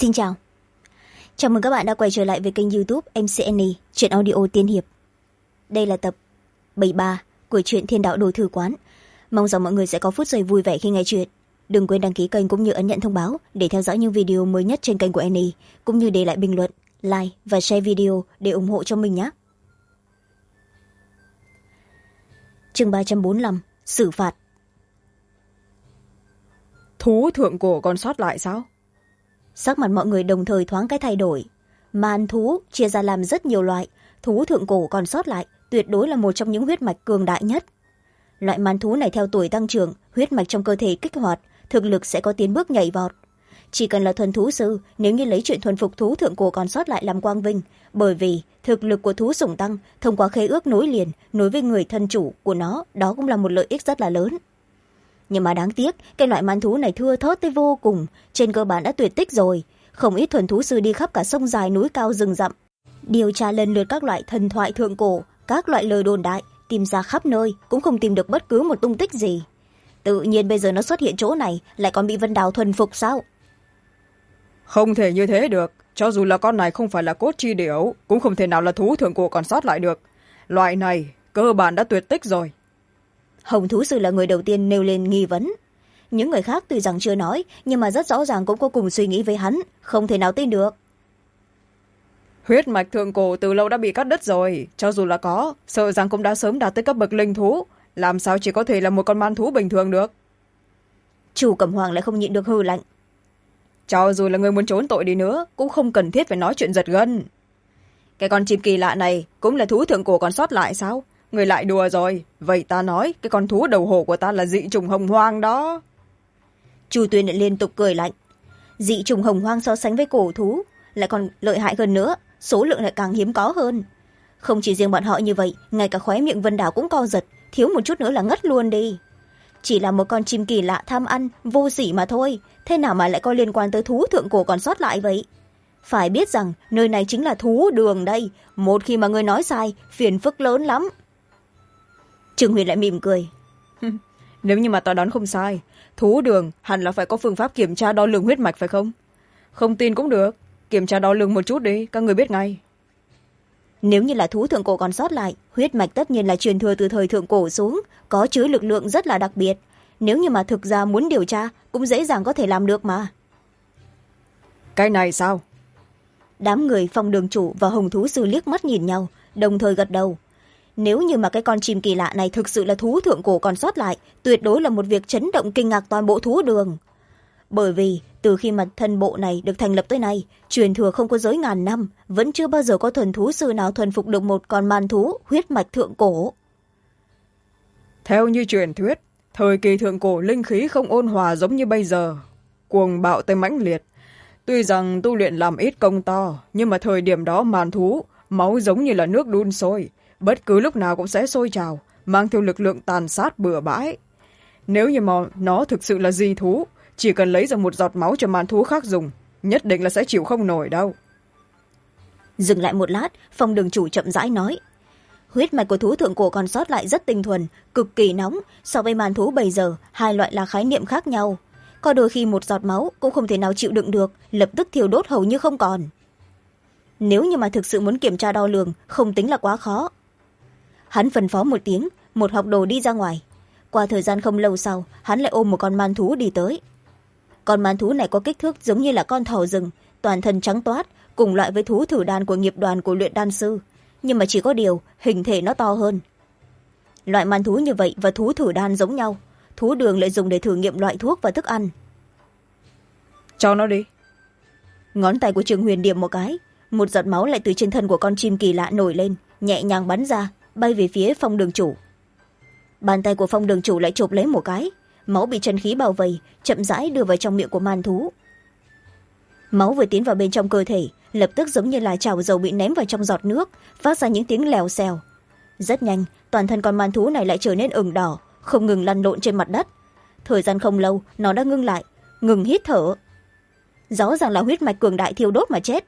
Xin chào. Chào mừng các bạn đã quay trở lại với kênh YouTube MCN Truyện Audio Tiên Hiệp. Đây là tập 73 của truyện Thiên Đạo Đồ Thư Quán. Mong rằng mọi người sẽ có phút giây vui vẻ khi nghe chuyện. Đừng quên đăng ký kênh cũng như ấn nhận thông báo để theo dõi những video mới nhất trên kênh của Annie, cũng như để lại bình luận, like và share video để ủng hộ cho mình nhé. Chương 345 Xử phạt. Thú thượng cổ còn sót lại sao? Sắc mặt mọi người đồng thời thoáng cái thay đổi. Man thú chia ra làm rất nhiều loại, thú thượng cổ còn sót lại tuyệt đối là một trong những huyết mạch cường đại nhất. Loại man thú này theo tuổi tăng trưởng, huyết mạch trong cơ thể kích hoạt, thực lực sẽ có tiến bước nhảy vọt. Chỉ cần là thuần thú sư, nếu như lấy chuyện thuần phục thú thượng cổ còn sót lại làm quang vinh, bởi vì thực lực của thú sủng tăng thông qua khế ước nối liền nối với người thân chủ của nó, đó cũng là một lợi ích rất là lớn. Nhưng mà đáng tiếc, cái loại man thú này thưa thớt tới vô cùng, trên cơ bản đã tuyệt tích rồi. Không ít thuần thú sư đi khắp cả sông dài núi cao rừng rậm, điều tra lần lượt các loại thần thoại thượng cổ, các loại lời đồn đại, tìm ra khắp nơi cũng không tìm được bất cứ một tung tích gì. Tự nhiên bây giờ nó xuất hiện chỗ này, lại còn bị Vân Đào thuần phục sao? Không thể như thế được, cho dù là con này không phải là cốt chi điểu, cũng không thể nào là thú thượng cổ còn sót lại được. Loại này cơ bản đã tuyệt tích rồi. Hồng thú sư là người đầu tiên nêu lên nghi vấn. Những người khác tuy rằng chưa nói, nhưng mà rất rõ ràng cũng có cùng suy nghĩ với hắn, không thể nào tin được. Huyết mạch thượng cổ từ lâu đã bị cắt đứt rồi, cho dù là có, sợ rằng cũng đã sớm đạt tới cấp bậc linh thú, làm sao chỉ có thể là một con man thú bình thường được. Chủ Cẩm Hoàng lại không nhịn được hừ lạnh. Cho dù là người muốn trốn tội đi nữa, cũng không cần thiết phải nói chuyện giật gân. Cái con chim kỳ lạ này cũng là thú thượng cổ còn sót lại sao? Người lại đùa rồi, vậy ta nói cái con thú đầu hổ của ta là dị trùng hồng hoang đó. Chu Tuyên lại liên tục cười lạnh. Dị trùng hồng hoang so sánh với cổ thú lại còn lợi hại hơn nữa, số lượng lại càng hiếm có hơn. Không chỉ riêng bọn họ như vậy, ngay cả khóe miệng Vân Đào cũng co giật, thiếu một chút nữa là ngất luôn đi. Chỉ là một con chim kỳ lạ tham ăn vô sỉ mà thôi, thế nào mà lại có liên quan tới thú thượng cổ còn sót lại vậy? Phải biết rằng nơi này chính là thú đường đây, một khi mà người nói sai, phiền phức lớn lắm. Trương Huyền lại mỉm cười. Nếu như mà ta đoán không sai, thú đường hẳn là phải có phương pháp kiểm tra đo lường huyết mạch phải không? Không tin cũng được, kiểm tra đo lường một chút đi, các người biết ngay. Nếu như là thú thượng cổ còn sót lại, huyết mạch tất nhiên là truyền thừa từ thời thượng cổ xuống, có chứa lực lượng rất là đặc biệt. Nếu như mà thực ra muốn điều tra, cũng dễ dàng có thể làm được mà. Cái này sao? Đám người Phong đường chủ và Hồng thú sư liếc mắt nhìn nhau, đồng thời gật đầu. Nếu như mà cái con chim kỳ lạ này thực sự là thú thượng cổ còn sót lại, tuyệt đối là một việc chấn động kinh ngạc toàn bộ thú đường. Bởi vì từ khi mà thân bộ này được thành lập tới nay, truyền thừa không có giới ngàn năm, vẫn chưa bao giờ có thuần thú sư nào thuần phục được một con man thú huyết mạch thượng cổ. Theo như truyền thuyết, thời kỳ thượng cổ linh khí không ôn hòa giống như bây giờ, cuồng bạo tới mãnh liệt. Tuy rằng tu luyện làm ít công to, nhưng mà thời điểm đó man thú, máu giống như là nước đun sôi, bất cứ lúc nào cũng sẽ sôi trào, mang theo lực lượng tàn sát bừa bãi. Nếu như mà nó thực sự là di thú, chỉ cần lấy ra một giọt máu cho man thú khác dùng, nhất định là sẽ chịu không nổi đâu. Dừng lại một lát, Phong đường chủ chậm rãi nói. Huyết mạch của thú thượng cổ còn sót lại rất tinh thuần, cực kỳ nóng, so với man thú bây giờ, hai loại là khái niệm khác nhau. Có đôi khi một giọt máu cũng không thể nào chịu đựng được, lập tức thiêu đốt hầu như không còn. Nếu như mà thực sự muốn kiểm tra đo lường, không tính là quá khó. Hắn phân phó một tiếng, một học đồ đi ra ngoài. Qua thời gian không lâu sau, hắn lại ôm một con man thú đi tới. Con man thú này có kích thước giống như là con thỏ rừng, toàn thân trắng toát, cùng loại với thú thử đan của nghiệp đoàn của luyện đan sư. Nhưng mà chỉ có điều, hình thể nó to hơn. Loại man thú như vậy và thú thử đan giống nhau, thú đường lại dùng để thử nghiệm loại thuốc và thức ăn. Cho nó đi. Ngón tay của Trường Huyền điểm một cái, một giọt máu lại từ trên thân của con chim kỳ lạ nổi lên, nhẹ nhàng bắn ra, bay về phía Phong đường chủ. Bàn tay của Phong đường chủ lại chộp lấy một cái, máu bị chân khí bao vây, chậm rãi đưa vào trong miệng của man thú. Máu vừa tiến vào bên trong cơ thể, lập tức giống như là chảo dầu bị ném vào trong giọt nước, phát ra những tiếng lèo xèo. Rất nhanh, toàn thân con man thú này lại trở nên ửng đỏ, không ngừng lăn lộn trên mặt đất. Thời gian không lâu, nó đã ngưng lại, ngừng hít thở. Rõ ràng là huyết mạch cường đại thiêu đốt mà chết.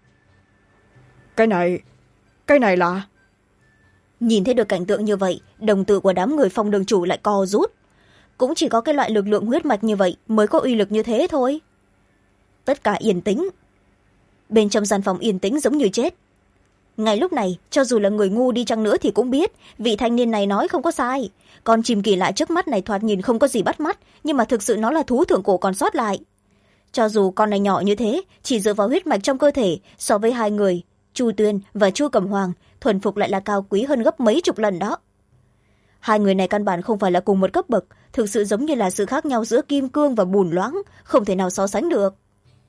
Cái này là... Nhìn thấy được cảnh tượng như vậy, đồng tử của đám người Phong đường chủ lại co rút. Cũng chỉ có cái loại lực lượng huyết mạch như vậy mới có uy lực như thế thôi. tất cả yên tĩnh. Bên trong gian phòng yên tĩnh giống như chết. Ngay lúc này, cho dù là người ngu đi chăng nữa thì cũng biết vị thanh niên này nói không có sai. Con chim kỳ lạ trước mắt này thoạt nhìn không có gì bắt mắt, nhưng mà thực sự nó là thú thượng cổ còn sót lại. Cho dù con này nhỏ như thế, chỉ dựa vào huyết mạch trong cơ thể, so với hai người Chu Tuyên và Chu Cẩm Hoàng, thuần phục lại là cao quý hơn gấp mấy chục lần đó. Hai người này căn bản không phải là cùng một cấp bậc, thực sự giống như là sự khác nhau giữa kim cương và bùn loãng, không thể nào so sánh được.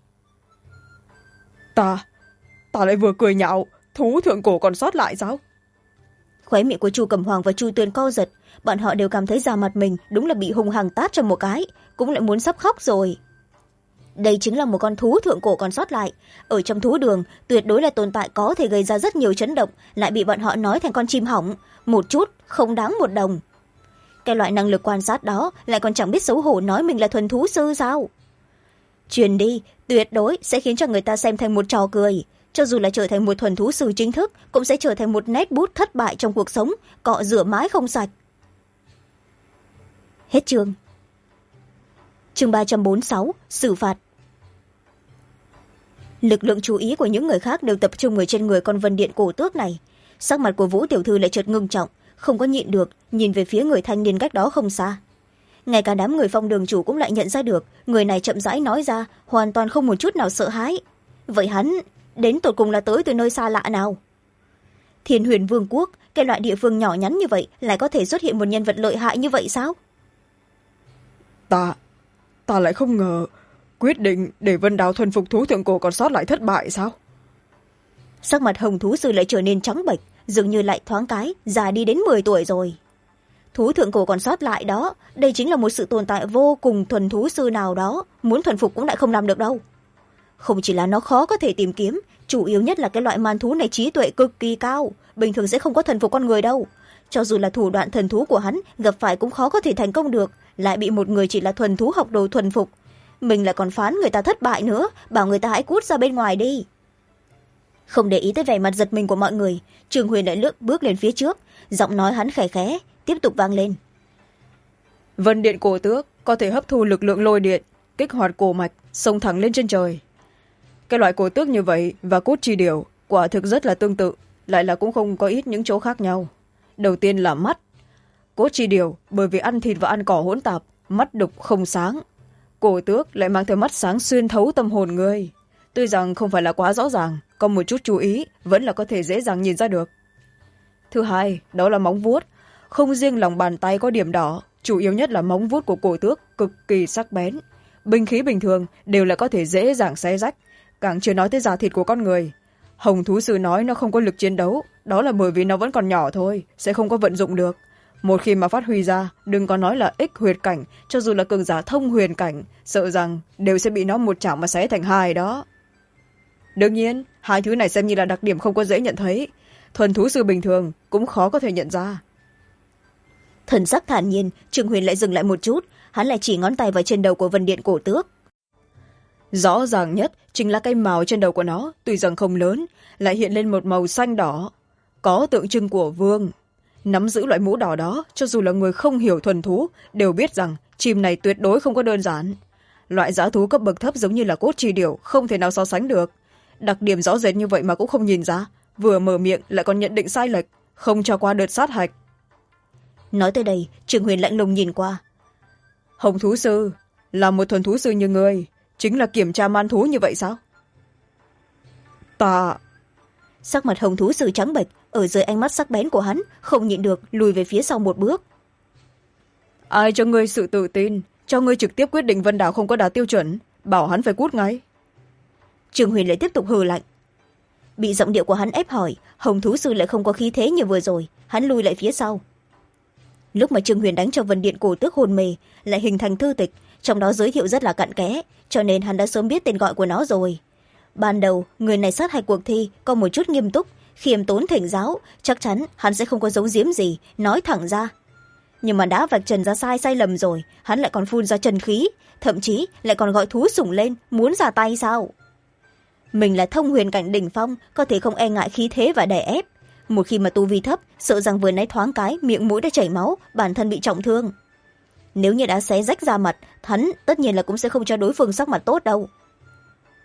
Ta lại vừa cười nhạo, thú thượng cổ còn sót lại sao? Khóe miệng của Chu Cẩm Hoàng và Chu Tuyên co giật, bọn họ đều cảm thấy da mặt mình đúng là bị hung hăng tát cho một cái, cũng lại muốn sắp khóc rồi. Đây chính là một con thú thượng cổ còn sót lại, ở trong thú đường tuyệt đối là tồn tại có thể gây ra rất nhiều chấn động, lại bị bọn họ nói thành con chim hỏng, một chút không đáng một đồng. Cái loại năng lực quan sát đó lại còn chẳng biết xấu hổ nói mình là thuần thú sư sao? Truyền đi tuyệt đối sẽ khiến cho người ta xem thành một trò cười, cho dù là trở thành một thuần thú sư chính thức cũng sẽ trở thành một nét bút thất bại trong cuộc sống, cọ rửa mãi không sạch. Hết chương. Chương 346, xử phạt. Lực lượng chú ý của những người khác đều tập trung ở trên người con vân điện cổ tước này. Sắc mặt của Vũ tiểu thư lại chợt ngưng trọng, không có nhịn được nhìn về phía người thanh niên cách đó không xa. Ngay cả đám người Phong đường chủ cũng lại nhận ra được người này chậm rãi nói ra hoàn toàn không một chút nào sợ hãi. Vậy hắn đến tột cùng là tới từ nơi xa lạ nào? Thiên Huyền Vương quốc, cái loại địa phương nhỏ nhắn như vậy lại có thể xuất hiện một nhân vật lợi hại như vậy sao? Ta lại không ngờ quyết định để Vân Đào thuần phục thú thượng cổ còn sót lại thất bại sao? Sắc mặt Hồng thú sư lại trở nên trắng bệch, dường như lại thoáng cái già đi đến 10 tuổi rồi. Thú thượng cổ còn sót lại đó, đây chính là một sự tồn tại vô cùng thuần thú sư nào đó, muốn thuần phục cũng lại không làm được đâu. Không chỉ là nó khó có thể tìm kiếm, chủ yếu nhất là cái loại man thú này trí tuệ cực kỳ cao, bình thường sẽ không có thuần phục con người đâu. Cho dù là thủ đoạn thần thú của hắn gặp phải cũng khó có thể thành công được, lại bị một người chỉ là thuần thú học đồ thuần phục. Mình lại còn phán người ta thất bại nữa, bảo người ta hãy cút ra bên ngoài đi. Không để ý tới vẻ mặt giật mình của mọi người, Trương Huyền lại bước lên phía trước, giọng nói hắn khẽ khẽ tiếp tục vang lên. Vân điện cổ tước có thể hấp thu lực lượng lôi điện, kích hoạt cổ mạch, xông thẳng lên trên trời. Cái loại cổ tước như vậy và cốt chi điểu quả thực rất là tương tự, lại là cũng không có ít những chỗ khác nhau. Đầu tiên là mắt. Cốt chi điểu bởi vì ăn thịt và ăn cỏ hỗn tạp, mắt đục không sáng. Cổ tước lại mang theo mắt sáng xuyên thấu tâm hồn người. Tuy rằng không phải là quá rõ ràng, có một chút chú ý vẫn là có thể dễ dàng nhìn ra được. Thứ hai, đó là móng vuốt. Không riêng lòng bàn tay có điểm đỏ, chủ yếu nhất là móng vuốt của cổ tước cực kỳ sắc bén. Binh khí bình thường đều là có thể dễ dàng xé rách, càng chưa nói tới da thịt của con người. Hồng thú sư nói nó không có lực chiến đấu, đó là bởi vì nó vẫn còn nhỏ thôi, sẽ không có vận dụng được. Một khi mà phát huy ra, đừng có nói là ích huyệt cảnh, cho dù là cường giả thông huyền cảnh, sợ rằng đều sẽ bị nó một chảo mà xé thành hai đó. Đương nhiên, hai thứ này xem như là đặc điểm không có dễ nhận thấy, thuần thú sư bình thường cũng khó có thể nhận ra. Thần sắc thản nhiên, Trương Huyền lại dừng lại một chút, hắn lại chỉ ngón tay vào trên đầu của Vân điện cổ tước. Rõ ràng nhất chính là cái mào trên đầu của nó, tuy rằng không lớn, lại hiện lên một màu xanh đỏ, có tượng trưng của vương. Nắm giữ loại mũ đỏ đó, cho dù là người không hiểu thuần thú đều biết rằng chim này tuyệt đối không có đơn giản. Loại dã thú cấp bậc thấp giống như là cốt chi điểu không thể nào so sánh được. Đặc điểm rõ rệt như vậy mà cũng không nhìn ra, vừa mở miệng lại còn nhận định sai lệch, không cho qua đợt sát hạch. Nói tới đây, Trương Huyền lạnh lùng nhìn qua. Hồng thú sư là một thuần thú sư như người, chính là kiểm tra man thú như vậy sao? Sắc mặt Hồng thú sư trắng bệch, ở dưới ánh mắt sắc bén của hắn không nhịn được lùi về phía sau một bước. Ai cho ngươi sự tự tin, cho ngươi trực tiếp quyết định Vân Đảo không có đạt tiêu chuẩn, bảo hắn phải cút ngay. Trương Huyền lại tiếp tục hừ lạnh. Bị giọng điệu của hắn ép hỏi, Hồng thú sư lại không có khí thế như vừa rồi, hắn lùi lại phía sau. Lúc mà Trương Huyền đánh cho Vân điện cổ tước hồn mê, lại hình thành thư tịch, trong đó giới thiệu rất là cặn kẽ, cho nên hắn đã sớm biết tên gọi của nó rồi. Ban đầu người này sát hạch cuộc thi có một chút nghiêm túc, khiêm tốn thỉnh giáo, chắc chắn hắn sẽ không có giấu giếm gì, nói thẳng ra. Nhưng mà đã vạch trần ra sai lầm rồi, hắn lại còn phun ra trần khí, thậm chí lại còn gọi thú sủng lên, muốn ra tay sao? Mình là thông huyền cảnh đỉnh phong, có thể không e ngại khí thế và đè ép. Một khi mà tu vi thấp, sợ rằng vừa nãy thoáng cái miệng mũi đã chảy máu, bản thân bị trọng thương. Nếu như đã xé rách da mặt, hắn tất nhiên là cũng sẽ không cho đối phương sắc mặt tốt đâu.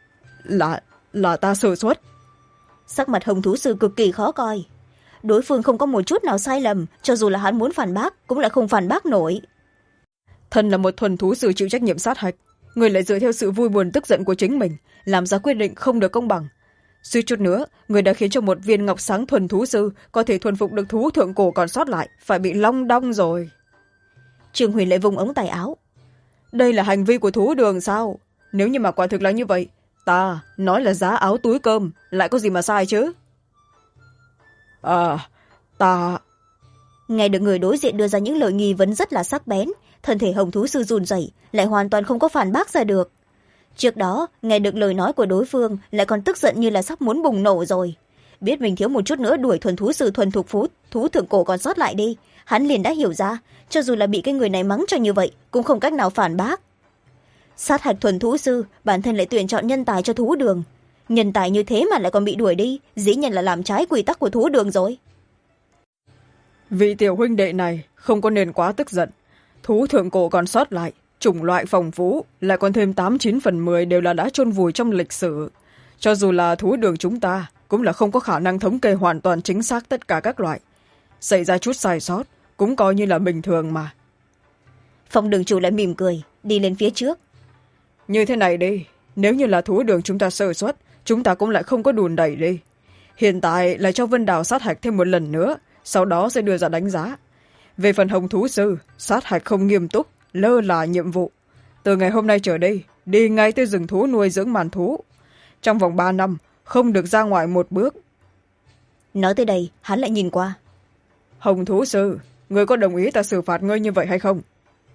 là ta sơ suất. Sắc mặt hồng thú sư cực kỳ khó coi. Đối phương không có một chút nào sai lầm, cho dù là hắn muốn phản bác cũng lại không phản bác nổi. Thân là một thuần thú sư chịu trách nhiệm sát hạch, người lại dựa theo sự vui buồn tức giận của chính mình làm ra quyết định không được công bằng. Suýt chút nữa, người đã khiến cho một viên ngọc sáng thuần thú sư có thể thuần phục được thú thượng cổ còn sót lại phải bị long đong rồi. Trương Huyền lại vùng ống tay áo. Đây là hành vi của thú đường sao? Nếu như mà quả thực là như vậy, ta nói là giá áo túi cơm, lại có gì mà sai chứ? Ta... Nghe được người đối diện đưa ra những lời nghi vấn rất là sắc bén, thân thể hồng thú sư run rẩy, lại hoàn toàn không có phản bác ra được. Trước đó nghe được lời nói của đối phương lại còn tức giận như là sắp muốn bùng nổ rồi. Biết mình thiếu một chút nữa đuổi thuần thú sư thuần thục thú thượng cổ còn sót lại đi, hắn liền đã hiểu ra, cho dù là bị cái người này mắng cho như vậy cũng không cách nào phản bác. Sát hạch thuần thú sư, bản thân lại tuyển chọn nhân tài cho thú đường. Nhân tài như thế mà lại còn bị đuổi đi, dĩ nhiên là làm trái quy tắc của thú đường rồi. Vị tiểu huynh đệ này không có nên quá tức giận. Thú thượng cổ còn sót lại, chủng loại phong phú, lại còn thêm 89/10 đều là đã chôn vùi trong lịch sử. Cho dù là thú đường chúng ta cũng là không có khả năng thống kê hoàn toàn chính xác tất cả các loại. Xảy ra chút sai sót cũng coi như là bình thường mà. Phong đường chủ lại mỉm cười, đi lên phía trước. Như thế này đi, nếu như là thú đường chúng ta sơ suất, chúng ta cũng lại không có đùn đẩy đi. Hiện tại lại cho Vân Đào sát hạch thêm một lần nữa, sau đó sẽ đưa ra đánh giá. Về phần hồng thú sư, sát hạch không nghiêm túc, lơ là nhiệm vụ. Từ ngày hôm nay trở đi, đi ngay tới rừng thú nuôi dưỡng màn thú. Trong vòng 3 năm, không được ra ngoài một bước. Nói tới đây, hắn lại nhìn qua. Hồng thú sư, người có đồng ý ta xử phạt ngươi như vậy hay không?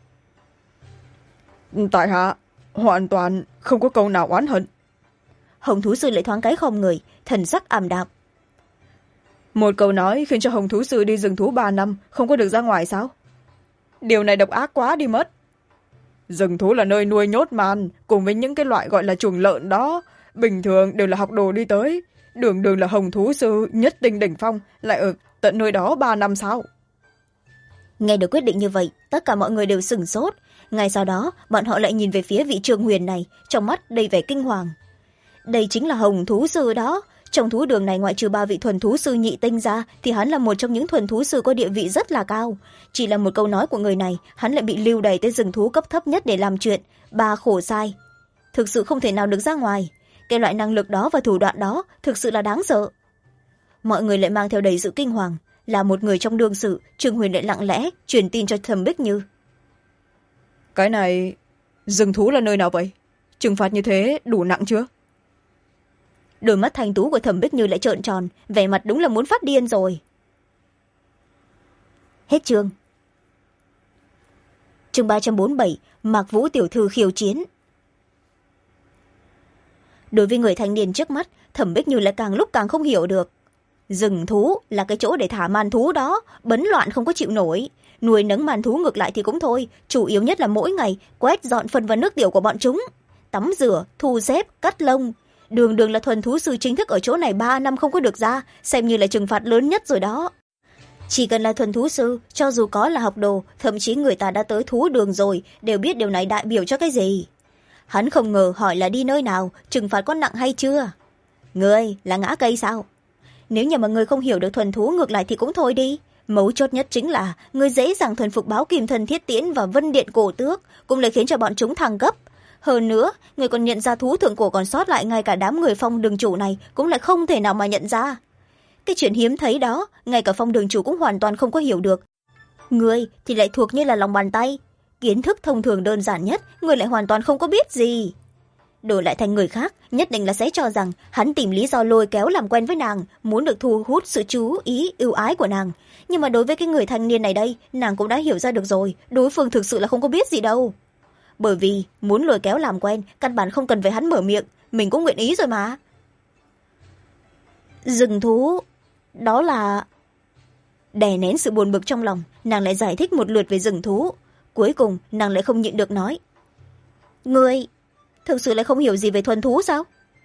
Tại hạ, hoàn toàn không có câu nào oán hận. Hồng thú sư lại thoáng cái không người, thần sắc ảm đạm. Một câu nói khiến cho hồng thú sư đi rừng thú 3 năm không có được ra ngoài sao? Điều này độc ác quá đi mất. Rừng thú là nơi nuôi nhốt màn, cùng với những cái loại gọi là chuồng lợn đó, bình thường đều là học đồ đi tới. Đường đường là hồng thú sư nhất tinh đỉnh phong, lại ở tận nơi đó 3 năm sao? Nghe được quyết định như vậy, tất cả mọi người đều sửng sốt. Ngay sau đó, bọn họ lại nhìn về phía vị Trương Huyền này, trong mắt đầy vẻ kinh hoàng. Đây chính là hồng thú sư đó. Trong thú đường này ngoại trừ 3 vị thuần thú sư nhị tinh ra, thì hắn là một trong những thuần thú sư có địa vị rất là cao. Chỉ là một câu nói của người này, hắn lại bị lưu đày tới rừng thú cấp thấp nhất để làm chuyện. 3 khổ sai. Thực sự không thể nào được ra ngoài. Cái loại năng lực đó và thủ đoạn đó thực sự là đáng sợ. Mọi người lại mang theo đầy sự kinh hoàng. Là một người trong đương sự, Trương Huyền lại lặng lẽ truyền tin cho Thẩm Bích Như. Cái này, rừng thú là nơi nào vậy? Trừng phạt như thế đủ nặng chưa? Đôi mắt thanh tú của Thẩm Bích Như lại trợn tròn, vẻ mặt đúng là muốn phát điên rồi. Hết chương. Chương 347, Mạc Vũ tiểu thư khiêu chiến. Đối với người thanh niên trước mắt, Thẩm Bích Như lại càng lúc càng không hiểu được. Rừng thú là cái chỗ để thả màn thú đó, bấn loạn không có chịu nổi. Nuôi nấng màn thú ngược lại thì cũng thôi, chủ yếu nhất là mỗi ngày quét dọn phân và nước tiểu của bọn chúng. Tắm rửa, thu xếp, cắt lông. Đường đường là thuần thú sư chính thức ở chỗ này 3 năm không có được ra, xem như là trừng phạt lớn nhất rồi đó. Chỉ cần là thuần thú sư, cho dù có là học đồ, thậm chí người ta đã tới thú đường rồi, đều biết điều này đại biểu cho cái gì. Hắn không ngờ hỏi là đi nơi nào, trừng phạt có nặng hay chưa. Ngươi là ngã cây sao? Nếu như mà ngươi không hiểu được thuần thú ngược lại thì cũng thôi đi. Mấu chốt nhất chính là ngươi dễ dàng thuần phục báo kìm thần thiết tiễn và vân điện cổ tước, cũng lại khiến cho bọn chúng thăng cấp. Hơn nữa, người còn nhận ra thú thượng cổ còn sót lại, ngay cả đám người phong đường chủ này cũng lại không thể nào mà nhận ra. Cái chuyện hiếm thấy đó, ngay cả phong đường chủ cũng hoàn toàn không có hiểu được. Người thì lại thuộc như là lòng bàn tay. Kiến thức thông thường đơn giản nhất, người lại hoàn toàn không có biết gì. Đổi lại thành người khác, nhất định là sẽ cho rằng hắn tìm lý do lôi kéo làm quen với nàng, muốn được thu hút sự chú ý, ưu ái của nàng. Nhưng mà đối với cái người thanh niên này đây, nàng cũng đã hiểu ra được rồi, đối phương thực sự là không có biết gì đâu. Bởi vì muốn lôi kéo làm quen, căn bản không cần phải hắn mở miệng, mình cũng nguyện ý rồi mà. Rừng thú, đó là... Đè nén sự buồn bực trong lòng, nàng lại giải thích một lượt về rừng thú. Cuối cùng, nàng lại không nhịn được nói. Ngươi, thực sự lại không hiểu gì về thuần thú sao?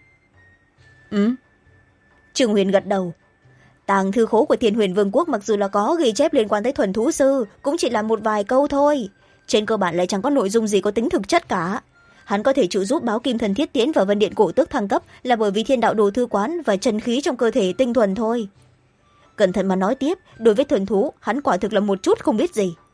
Trương Huyền gật đầu. Tàng thư khố của Thiên Huyền Vương quốc mặc dù là có ghi chép liên quan tới thuần thú sư, cũng chỉ là một vài câu thôi. Trên cơ bản lại chẳng có nội dung gì có tính thực chất cả. hắn có thể trợ giúp báo kim thần thiết tiến vào vân điện cổ tước thăng cấp là bởi vì thiên đạo đồ thư quán và chân khí trong cơ thể tinh thuần thôi. Cẩn thận mà nói tiếp, đối với thuần thú hắn quả thực là một chút không biết gì.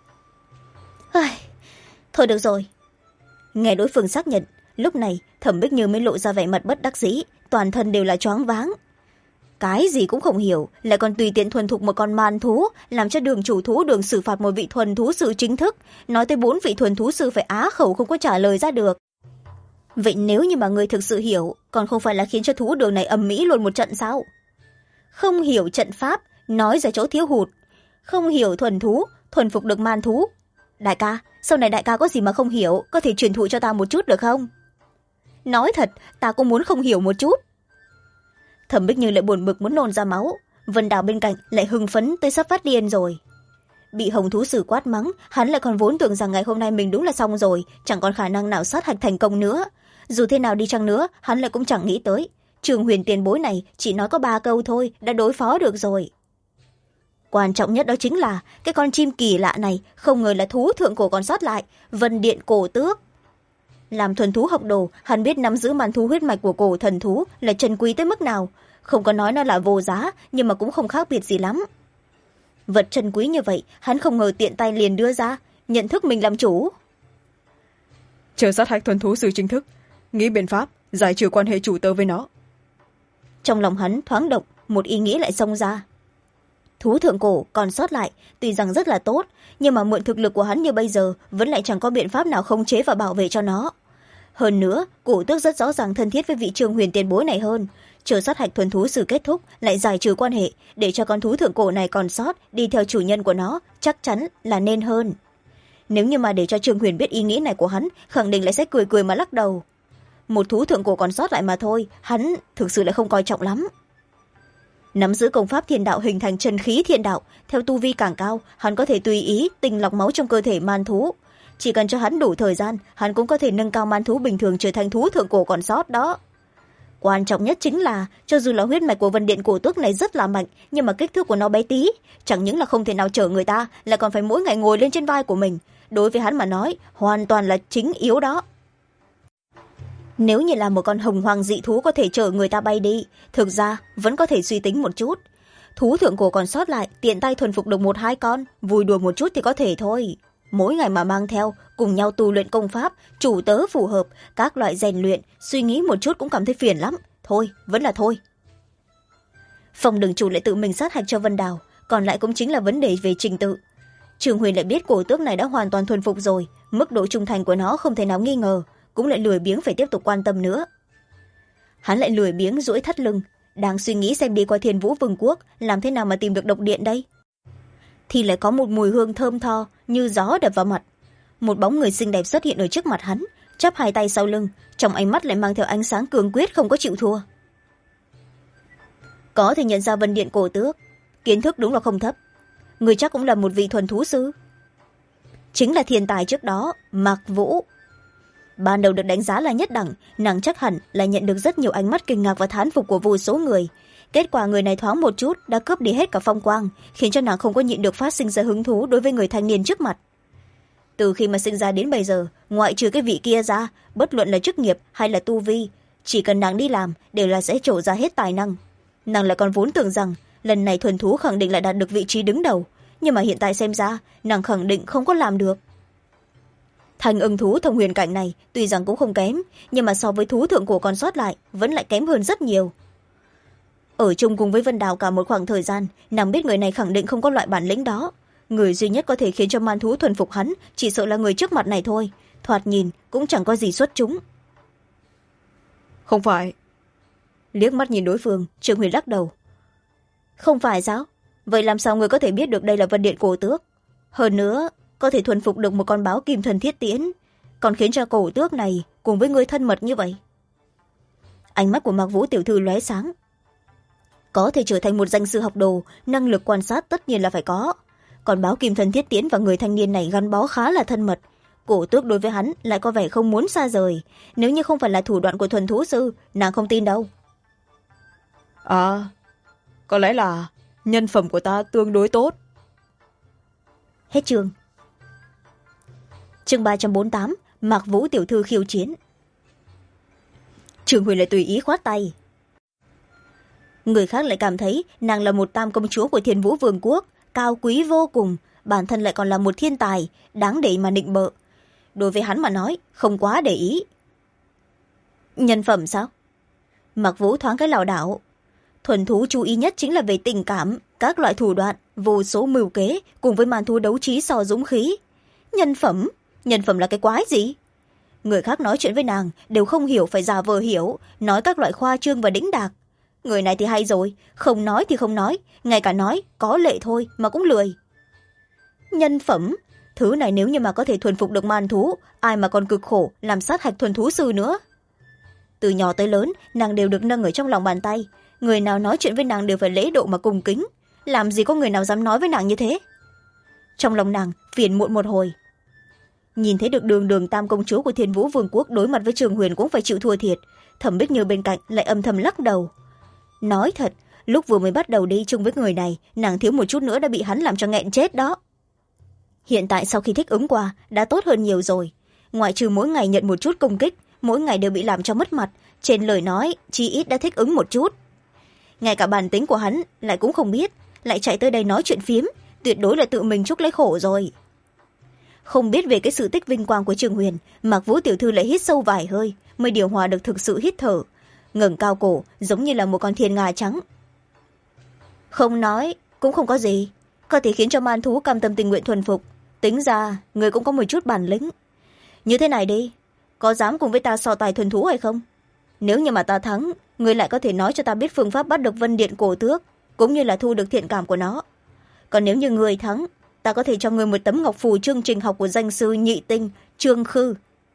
Thôi được rồi. Nghe đối phương xác nhận, lúc này Thẩm Bích Như mới lộ ra vẻ mặt bất đắc dĩ, toàn thân đều là choáng váng. Cái gì cũng không hiểu, lại còn tùy tiện thuần thục một con man thú, làm cho đường chủ thú đường xử phạt một vị thuần thú sư chính thức, nói tới 4 vị thuần thú sư phải á khẩu không có trả lời ra được. Vậy nếu như mà người thực sự hiểu, còn không phải là khiến cho thú đường này ầm ĩ luôn một trận sao? Không hiểu trận pháp, nói ra chỗ thiếu hụt. Không hiểu thuần thú, thuần phục được man thú. Đại ca, sau này đại ca có gì mà không hiểu, có thể truyền thụ cho ta một chút được không? Nói thật, ta cũng muốn không hiểu một chút. Thẩm Bích Như lại buồn bực muốn nôn ra máu, Vân Đào bên cạnh lại hưng phấn tới sắp phát điên rồi. Bị hồng thú sử quát mắng, hắn lại còn vốn tưởng rằng ngày hôm nay mình đúng là xong rồi, chẳng còn khả năng nào sát hạch thành công nữa. Dù thế nào đi chăng nữa, hắn lại cũng chẳng nghĩ tới Trường Huyền tiền bối này chỉ nói có 3 câu thôi đã đối phó được rồi. Quan trọng nhất đó chính là cái con chim kỳ lạ này không ngờ là thú thượng cổ còn sót lại, Vân Điện cổ tước. Làm thuần thú học đồ, hắn biết nắm giữ màn thú huyết mạch của cổ thần thú là trân quý tới mức nào. Không có nói nó là vô giá, nhưng mà cũng không khác biệt gì lắm. Vật trân quý như vậy, hắn không ngờ tiện tay liền đưa ra, nhận thức mình làm chủ. Chờ sát hạch thuần thú sư chính thức, nghĩ biện pháp giải trừ quan hệ chủ tớ với nó. Trong lòng hắn thoáng động, một ý nghĩ lại xông ra. Thú thượng cổ còn sót lại, tuy rằng rất là tốt, nhưng mà mượn thực lực của hắn như bây giờ vẫn lại chẳng có biện pháp nào khống chế và bảo vệ cho nó. Hơn nữa, cổ tước rất rõ ràng thân thiết với vị Trường Huyền tiền bối này hơn. Chờ sát hạch thuần thú sử kết thúc, lại giải trừ quan hệ, để cho con thú thượng cổ này còn sót, đi theo chủ nhân của nó, chắc chắn là nên hơn. Nếu như mà để cho Trường Huyền biết ý nghĩ này của hắn, khẳng định lại sẽ cười cười mà lắc đầu. Một thú thượng cổ còn sót lại mà thôi, hắn thực sự lại không coi trọng lắm. Nắm giữ công pháp thiên đạo hình thành chân khí thiên đạo, theo tu vi càng cao, hắn có thể tùy ý tinh lọc máu trong cơ thể man thú. Chỉ cần cho hắn đủ thời gian, hắn cũng có thể nâng cao man thú bình thường trở thành thú thượng cổ còn sót đó. Quan trọng nhất chính là, cho dù là huyết mạch của Vân Điện cổ tước này rất là mạnh, nhưng mà kích thước của nó bé tí, chẳng những là không thể nào chở người ta, lại còn phải mỗi ngày ngồi lên trên vai của mình. Đối với hắn mà nói, hoàn toàn là chính yếu đó. Nếu như là một con hồng hoàng dị thú có thể chở người ta bay đi, thực ra vẫn có thể suy tính một chút. Thú thượng cổ còn sót lại, tiện tay thuần phục được 1-2 con, vui đùa một chút thì có thể thôi. Mỗi ngày mà mang theo, cùng nhau tu luyện công pháp, chủ tớ phù hợp, các loại rèn luyện, suy nghĩ một chút cũng cảm thấy phiền lắm. Thôi, vẫn là thôi. Phòng đường chủ lại tự mình sát hạch cho Vân Đào, còn lại cũng chính là vấn đề về trình tự. Trường Huyền lại biết cổ tước này đã hoàn toàn thuần phục rồi, mức độ trung thành của nó không thể nào nghi ngờ, cũng lại lười biếng phải tiếp tục quan tâm nữa. Hắn lại lười biếng duỗi thắt lưng, đang suy nghĩ xem đi qua Thiên Vũ Vương quốc làm thế nào mà tìm được độc điện đây. Thì lại có một mùi hương thơm tho như gió đập vào mặt. Một bóng người xinh đẹp xuất hiện ở trước mặt hắn, chắp 2 tay sau lưng, trong ánh mắt lại mang theo ánh sáng cường quyết không có chịu thua. Có thể nhận ra Vân Điện cổ tước, kiến thức đúng là không thấp. Người chắc cũng là một vị thuần thú sư. Chính là thiên tài trước đó, Mạc Vũ. Ban đầu được đánh giá là nhất đẳng, nàng chắc hẳn là nhận được rất nhiều ánh mắt kinh ngạc và thán phục của vô số người. Kết quả người này thoáng một chút đã cướp đi hết cả phong quang, khiến cho nàng không có nhịn được phát sinh ra hứng thú đối với người thanh niên trước mặt. Từ khi mà sinh ra đến bây giờ, ngoại trừ cái vị kia ra, bất luận là chức nghiệp hay là tu vi, chỉ cần nàng đi làm đều là sẽ trổ ra hết tài năng. Nàng lại còn vốn tưởng rằng lần này thuần thú khẳng định lại đạt được vị trí đứng đầu, nhưng mà hiện tại xem ra nàng khẳng định không có làm được. Thành ưng thú thông huyền cảnh này tuy rằng cũng không kém, nhưng mà so với thú thượng cổ còn sót lại vẫn lại kém hơn rất nhiều. Ở chung cùng với Vân Đào cả một khoảng thời gian, nàng biết người này khẳng định không có loại bản lĩnh đó. Người duy nhất có thể khiến cho man thú thuần phục hắn chỉ sợ là người trước mặt này thôi, thoạt nhìn cũng chẳng có gì xuất chúng. Không phải. Liếc mắt nhìn đối phương, Trường Huyền lắc đầu. Không phải sao? Vậy làm sao người có thể biết được đây là Vân Điện cổ tước? Hơn nữa, có thể thuần phục được một con báo kim thần thiết tiễn, còn khiến cho cổ tước này cùng với người thân mật như vậy. Ánh mắt của Mạc Vũ tiểu thư lóe sáng. Có thể trở thành một danh sư học đồ, năng lực quan sát tất nhiên là phải có. Còn báo kim thần thiết tiễn và người thanh niên này gắn bó khá là thân mật. Cổ tước đối với hắn lại có vẻ không muốn xa rời. Nếu như không phải là thủ đoạn của thuần thú sư, nàng không tin đâu. À, có lẽ là nhân phẩm của ta tương đối tốt. Hết chương. Chương 348, Mạc Vũ tiểu thư khiêu chiến. Trường Huyền lại tùy ý khoát tay. Người khác lại cảm thấy nàng là một tam công chúa của Thiên Vũ Vương quốc, cao quý vô cùng, bản thân lại còn là một thiên tài, đáng để mà nịnh bợ. Đối với hắn mà nói, không quá để ý. Nhân phẩm sao? Mạc Vũ thoáng cái lảo đảo. Thuần thú chú ý nhất chính là về tình cảm, các loại thủ đoạn, vô số mưu kế, cùng với màn thú đấu trí so dũng khí. Nhân phẩm là cái quái gì? Người khác nói chuyện với nàng đều không hiểu phải giả vờ hiểu, nói các loại khoa trương và đĩnh đạc. Người này thì hay rồi, không nói thì không nói, ngay cả nói có lệ thôi mà cũng lười. Nhân phẩm, thứ này nếu như mà có thể thuần phục được man thú, ai mà còn cực khổ làm sát hạch thuần thú sư nữa. Từ nhỏ tới lớn, nàng đều được nâng ở trong lòng bàn tay, người nào nói chuyện với nàng đều phải lễ độ mà cung kính, làm gì có người nào dám nói với nàng như thế. Trong lòng nàng phiền muộn một hồi. Nhìn thấy được đường đường tam công chúa của Thiên Vũ Vương quốc đối mặt với Trường Huyền cũng phải chịu thua thiệt, Thẩm Bích Như bên cạnh lại âm thầm lắc đầu. Nói thật, lúc vừa mới bắt đầu đi chung với người này, nàng thiếu một chút nữa đã bị hắn làm cho nghẹn chết đó. Hiện tại sau khi thích ứng qua, đã tốt hơn nhiều rồi. Ngoại trừ mỗi ngày nhận một chút công kích, mỗi ngày đều bị làm cho mất mặt, trên lời nói, chi ít đã thích ứng một chút. Ngay cả bản tính của hắn lại cũng không biết, lại chạy tới đây nói chuyện phiếm, tuyệt đối là tự mình chuốc lấy khổ rồi. Không biết về cái sự tích vinh quang của Trường Huyền, Mạc Vũ tiểu thư lại hít sâu vài hơi, mới điều hòa được thực sự hít thở, ngẩng cao cổ giống như là một con thiên nga trắng. Không nói cũng không có gì, có thể khiến cho man thú cam tâm tình nguyện thuần phục, tính ra người cũng có một chút bản lĩnh. Như thế này đi, có dám cùng với ta so tài thuần thú hay không? Nếu như mà ta thắng, người lại có thể nói cho ta biết phương pháp bắt được Vân Điện cổ tước, cũng như là thu được thiện cảm của nó. Còn nếu như người thắng, ta có thể cho người một tấm ngọc phù chương trình học của danh sư nhị tinh Trương Khư.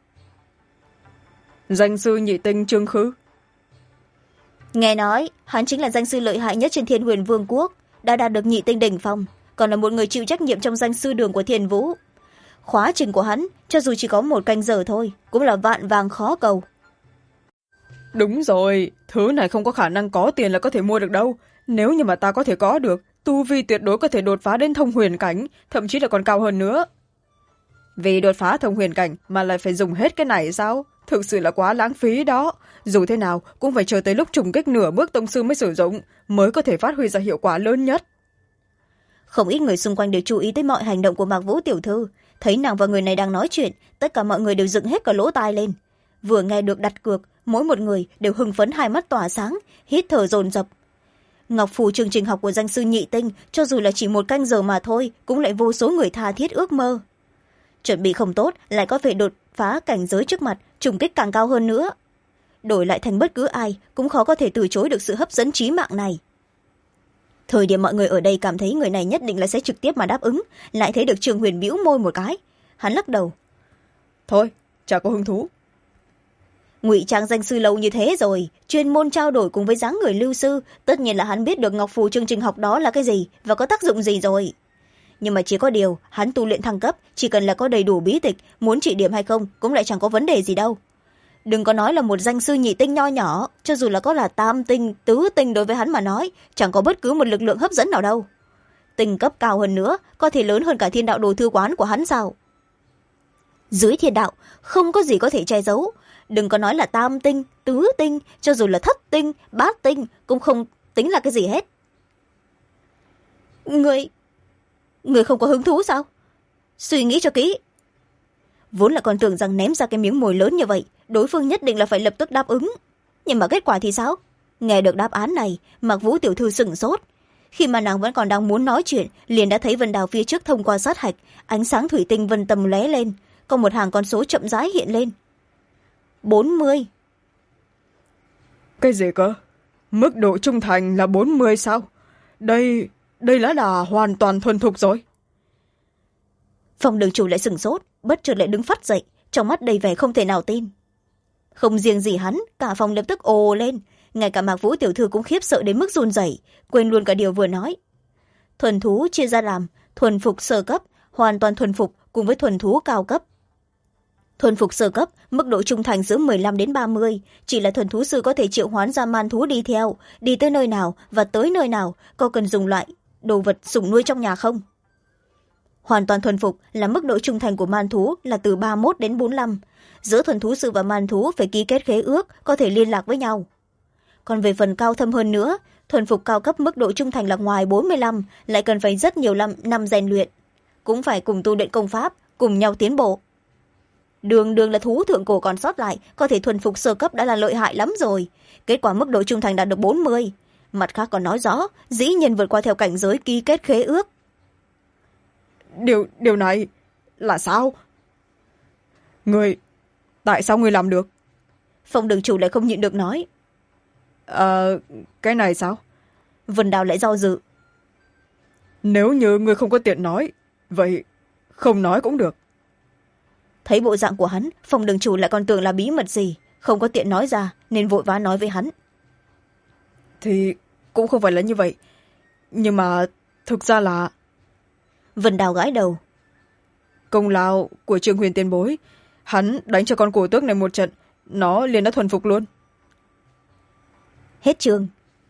Danh sư nhị tinh Trương Khư? Nghe nói hắn chính là danh sư lợi hại nhất trên Thiên Huyền Vương quốc, đã đạt được nhị tinh đỉnh phong, còn là một người chịu trách nhiệm trong danh sư đường của Thiên Vũ. Khóa trình của hắn cho dù chỉ có một canh giờ thôi cũng là vạn vàng khó cầu. Đúng rồi, thứ này không có khả năng có tiền là có thể mua được đâu. Nếu như mà ta có thể có được, tu vi tuyệt đối có thể đột phá đến thông huyền cảnh, thậm chí là còn cao hơn nữa. Vì đột phá thông huyền cảnh mà lại phải dùng hết cái này sao? Thực sự là quá lãng phí đó. Dù thế nào cũng phải chờ tới lúc trùng kích nửa bước tông sư mới sử dụng, mới có thể phát huy ra hiệu quả lớn nhất. Không ít người xung quanh đều chú ý tới mọi hành động của Mạc Vũ tiểu thư. Thấy nàng và người này đang nói chuyện, tất cả mọi người đều dựng hết cả lỗ tai lên. Vừa nghe được đặt cược, mỗi một người đều hưng phấn hai mắt tỏa sáng, hít thở dồn dập. Ngọc phù chương trình học của danh sư nhị tinh, cho dù là chỉ một canh giờ mà thôi, cũng lại vô số người tha thiết ước mơ. Chuẩn bị không tốt, lại có thể đột phá cảnh giới trước mặt, trùng kích càng cao hơn nữa. Đổi lại thành bất cứ ai, cũng khó có thể từ chối được sự hấp dẫn trí mạng này. Thời điểm mọi người ở đây cảm thấy người này nhất định là sẽ trực tiếp mà đáp ứng, lại thấy được Trường Huyền bĩu môi một cái. Hắn lắc đầu. Thôi, chả có hứng thú. Ngụy trang danh sư lâu như thế rồi, chuyên môn trao đổi cùng với dáng người lưu sư, tất nhiên là hắn biết được ngọc phù chương trình học đó là cái gì và có tác dụng gì rồi. Nhưng mà chỉ có điều, hắn tu luyện thăng cấp, chỉ cần là có đầy đủ bí tịch, muốn trị điểm hay không cũng lại chẳng có vấn đề gì đâu. Đừng có nói là một danh sư nhị tinh nho nhỏ, cho dù là có là tam tinh, tứ tinh đối với hắn mà nói, chẳng có bất cứ một lực lượng hấp dẫn nào đâu. Tinh cấp cao hơn nữa, có thể lớn hơn cả Thiên Đạo Đồ Thư Quán của hắn sao? Dưới thiên đạo, không có gì có thể che giấu. Đừng có nói là tam tinh, tứ tinh, cho dù là thất tinh, bát tinh, cũng không tính là cái gì hết. Người không có hứng thú sao? Suy nghĩ cho kỹ. Vốn là còn tưởng rằng ném ra cái miếng mồi lớn như vậy, đối phương nhất định là phải lập tức đáp ứng. Nhưng mà kết quả thì sao? Nghe được đáp án này, Mạc Vũ tiểu thư sửng sốt. Khi mà nàng vẫn còn đang muốn nói chuyện, liền đã thấy vân đào phía trước thông qua sát hạch, ánh sáng thủy tinh vân tầm lóe lên, có một hàng con số chậm rãi hiện lên. 40. Cái gì cơ? Mức độ trung thành là 40 sao? Đây là hoàn toàn thuần thục rồi. Phòng đường chủ lại sửng sốt, bất chợt lại đứng phắt dậy, trong mắt đầy vẻ không thể nào tin. Không riêng gì hắn, cả phòng lập tức ồ lên, ngay cả Mạc Vũ tiểu thư cũng khiếp sợ đến mức run rẩy, quên luôn cả điều vừa nói. Thuần thú chia ra làm thuần phục sơ cấp, hoàn toàn thuần phục cùng với thuần thú cao cấp. Thuần phục sơ cấp, mức độ trung thành giữa 15 đến 30, chỉ là thuần thú sư có thể triệu hoán ra man thú đi theo, đi tới nơi nào và tới nơi nào, có cần dùng loại đồ vật sủng nuôi trong nhà không? Hoàn toàn thuần phục là mức độ trung thành của man thú là từ 31 đến 45. Giữa thuần thú sư và man thú phải ký kết khế ước, có thể liên lạc với nhau. Còn về phần cao thâm hơn nữa, thuần phục cao cấp mức độ trung thành là ngoài 45, lại cần phải rất nhiều năm rèn luyện. Cũng phải cùng tu luyện công pháp, cùng nhau tiến bộ. Đường đường là thú thượng cổ còn sót lại, có thể thuần phục sơ cấp đã là lợi hại lắm rồi. Kết quả mức độ trung thành đạt được 40. Mặt khác còn nói rõ, dĩ nhiên vượt qua theo cảnh giới ký kết khế ước. Điều này là sao? Tại sao người làm được? Phong đường chủ lại không nhịn được nói. Cái này sao? Vân Đào lại do dự. Nếu như người không có tiện nói, vậy không nói cũng được. Thấy bộ dạng của hắn, Phong đường chủ lại còn tưởng là bí mật gì, không có tiện nói ra, nên vội vã nói với hắn. Thì cũng không phải là như vậy. Nhưng mà thực ra là... Vân Đào gãi đầu. Công lao của Trương Huyền tiền bối, hắn đánh cho con cổ tước này một trận, nó liền đã thuần phục luôn. Hết chương.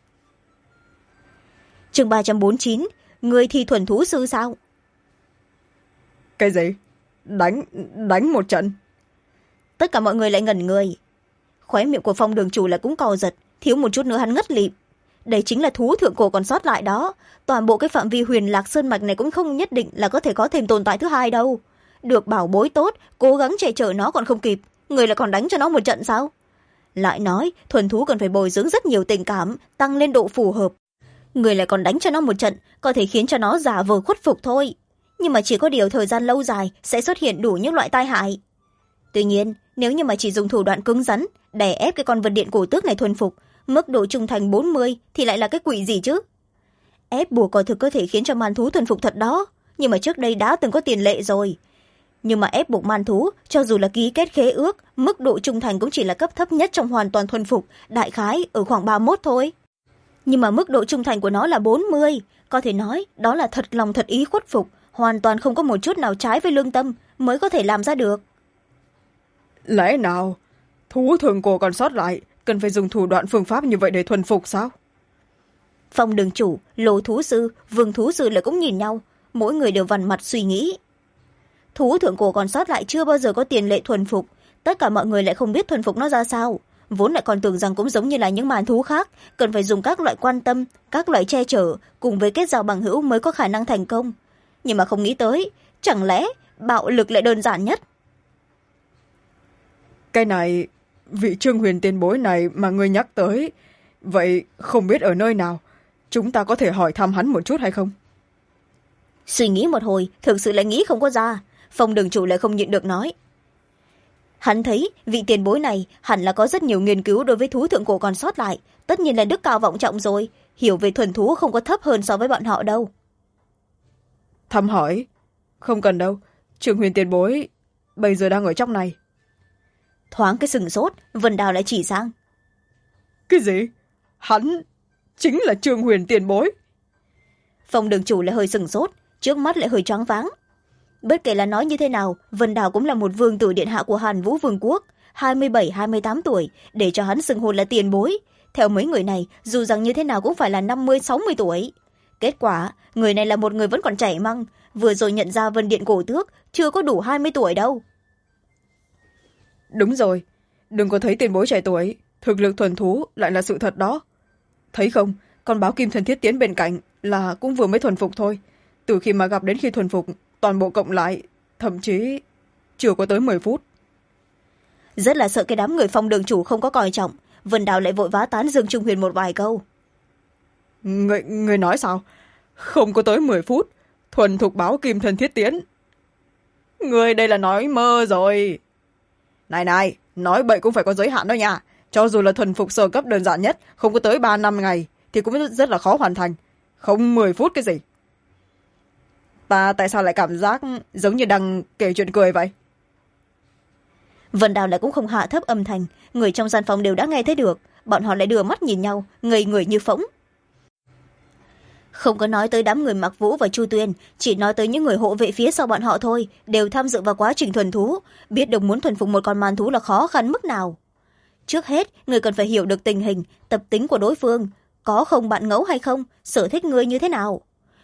Chương 349, người thì thuần thú sư sao? Cái gì? Đánh một trận? Tất cả mọi người lại ngẩn người. Khóe miệng của Phong đường chủ lại cũng cò giật, thiếu một chút nữa hắn ngất lịm. Đây chính là thú thượng cổ còn sót lại đó. Toàn bộ cái phạm vi Huyền Lạc Sơn Mạch này cũng không nhất định là có thể có thêm tồn tại thứ hai đâu. Được bảo bối tốt, cố gắng che chở nó còn không kịp, người lại còn đánh cho nó một trận sao? Lại nói, thuần thú cần phải bồi dưỡng rất nhiều tình cảm, tăng lên độ phù hợp. Người lại còn đánh cho nó một trận, có thể khiến cho nó giả vờ khuất phục thôi. Nhưng mà chỉ có điều thời gian lâu dài sẽ xuất hiện đủ những loại tai hại. Tuy nhiên, nếu như mà chỉ dùng thủ đoạn cứng rắn, đè ép cái con vật điện cổ tước này thuần phục, mức độ trung thành 40 thì lại là cái quỷ gì chứ? Ép buộc quả thực có thể khiến cho man thú thuần phục thật đó, nhưng mà trước đây đã từng có tiền lệ rồi. Nhưng mà ép buộc man thú, cho dù là ký kết khế ước, mức độ trung thành cũng chỉ là cấp thấp nhất trong hoàn toàn thuần phục, đại khái ở khoảng 31 thôi. Nhưng mà mức độ trung thành của nó là 40, có thể nói đó là thật lòng thật ý khuất phục, hoàn toàn không có một chút nào trái với lương tâm mới có thể làm ra được. Lẽ nào thú thường cổ còn sót lại cần phải dùng thủ đoạn phương pháp như vậy để thuần phục sao? Phong đường chủ, Lô thú sư, Vương thú sư lại cũng nhìn nhau, mỗi người đều vằn mặt suy nghĩ. Thú thượng cổ còn sót lại chưa bao giờ có tiền lệ thuần phục, tất cả mọi người lại không biết thuần phục nó ra sao, vốn lại còn tưởng rằng cũng giống như là những màn thú khác, cần phải dùng các loại quan tâm, các loại che chở cùng với kết giao bằng hữu mới có khả năng thành công. Nhưng mà không nghĩ tới, chẳng lẽ bạo lực lại đơn giản nhất? Cái này, vị Trương Huyền tiền bối này mà ngươi nhắc tới, vậy không biết ở nơi nào, chúng ta có thể hỏi thăm hắn một chút hay không? Suy nghĩ một hồi, thực sự lại nghĩ không có ra. Phong đường chủ lại không nhịn được nói. Hắn thấy vị tiền bối này hẳn là có rất nhiều nghiên cứu đối với thú thượng cổ còn sót lại, tất nhiên là đức cao vọng trọng rồi, hiểu về thuần thú không có thấp hơn so với bọn họ đâu. Thăm hỏi? Không cần đâu, Trương Huyền tiền bối bây giờ đang ở trong này. Thoáng cái sừng sốt, Vân Đào lại chỉ sang. Cái gì? Hắn chính là Trương Huyền tiền bối? Phong đường chủ lại hơi sừng sốt, trước mắt lại hơi choáng váng. Bất kể là nói như thế nào, Vân Đào cũng là một vương tử điện hạ của Hàn Vũ Vương quốc, 27-28 tuổi, để cho hắn xưng hồn là tiền bối. Theo mấy người này, dù rằng như thế nào cũng phải là 50-60 tuổi. Kết quả, người này là một người vẫn còn trẻ măng, vừa rồi nhận ra Vân Điện cổ tước, chưa có đủ 20 tuổi đâu. Đúng rồi, đừng có thấy tiền bối trẻ tuổi, thực lực thuần thú lại là sự thật đó. Thấy không, con báo kim thần thiết tiến bên cạnh là cũng vừa mới thuần phục thôi. Từ khi mà gặp đến khi thuần phục, toàn bộ cộng lại, thậm chí chưa có tới 10 phút. Rất là sợ cái đám người Phong đường chủ không có coi trọng, Vân Đào lại vội vã tán dương Trung Huyền một vài câu. Người nói sao? Không có tới 10 phút, thuần thục báo kim thần thiết tiến. Người đây là nói mơ rồi. Này, nói bậy cũng phải có giới hạn đó nha. Cho dù là thuần phục sơ cấp đơn giản nhất, không có tới 3 năm ngày, thì cũng rất là khó hoàn thành. Không 10 phút cái gì. Ta tại sao lại cảm giác giống như đang kể chuyện cười vậy? Vân Đào lại cũng không hạ thấp âm thanh, người trong gian phòng đều đã nghe thấy được, bọn họ lại đưa mắt nhìn nhau, ngây người như phỗng. Không có nói tới đám người Mặc Vũ và Chu Tuyên, chỉ nói tới những người hộ vệ phía sau bọn họ thôi, đều tham dự vào quá trình thuần thú, biết được muốn thuần phục một con man thú là khó khăn mức nào. Trước hết, người cần phải hiểu được tình hình, tập tính của đối phương, có không bạn ngẫu hay không, sở thích người như thế nào.